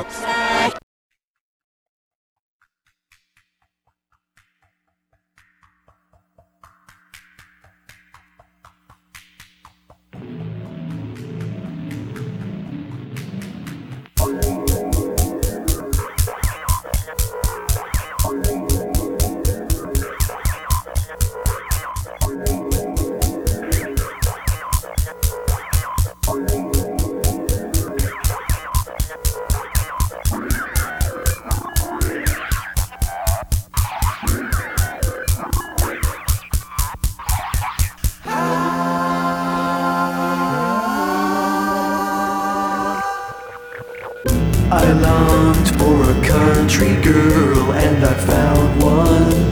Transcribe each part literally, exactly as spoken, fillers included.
I longed for a country girl and I found one.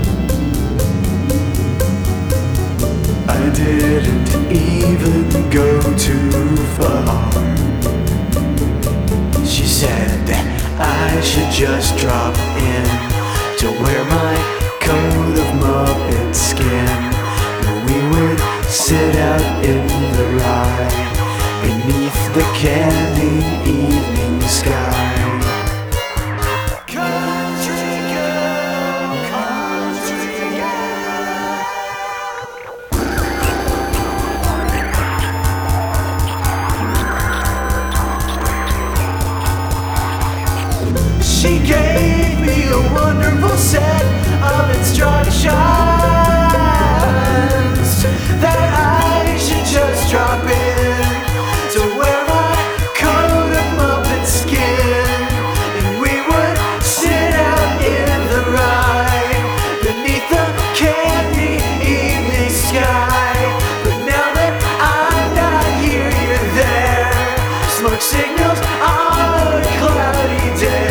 I didn't even go too far. She said that I should just drop in to wear my coat of Muppet skin. We would sit out in the ride beneath the candy evening sky. Country girl, country girl. She gave me a wonderful set of instructions that I should just drop in to wear my coat of Muppet skin, and we would sit out in the ride beneath the candy evening sky. But now that I'm not here, you're there. Smoke signals on a cloudy day.